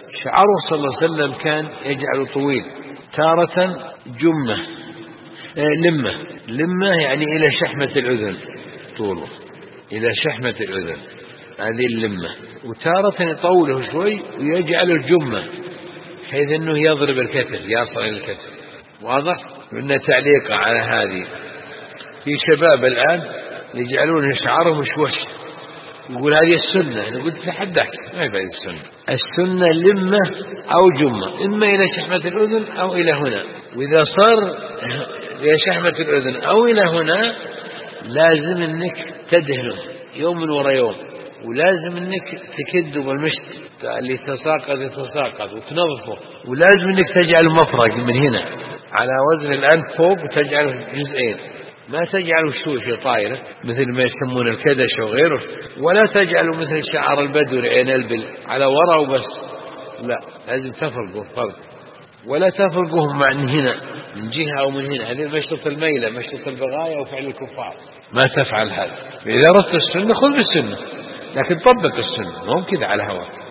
شعره صلى الله عليه وسلم كان يجعل طويل، تارة جمة لمة يعني إلى شحمة الأذن، طوله إلى شحمة الأذن، هذه اللمة. وتارة يطوله شوي ويجعل الجمة حيث أنه يضرب الكتف، يصل إلى الكتف. واضح؟ إن تعليق على هذه في شباب الآن يجعلون شعرهم مشوش، يقول هذه السنة. أنا قلت تحداك، ما هي هذه السنة. السنة لمة أو جمة، إما إلى شحمة الأذن أو إلى هنا. وإذا صار إلى شحمة الأذن أو إلى هنا لازم أنك تدهنه يوم وراء يوم، ولازم أنك تكده بالمشط اللي يتساقط وتنظفه، ولازم أنك تجعل مفرق من هنا على وزن الأنف فوق وتجعله جزئين، ما تجعله شوشة طايرة مثل ما يسمون الكدش وغيره، ولا تجعله مثل شعر البدو عين البل على وراء وبس، لا، لازم تفرقه فرق، ولا تفرقه مع هنا من جهة أو من هنا. هذه مشطة الميلة، مشطة البغاية وفعل الكفار، ما تفعل هذا. إذا أردت السنة خذ بالسنة، لكن طبق السنة، مو كذا على هواك.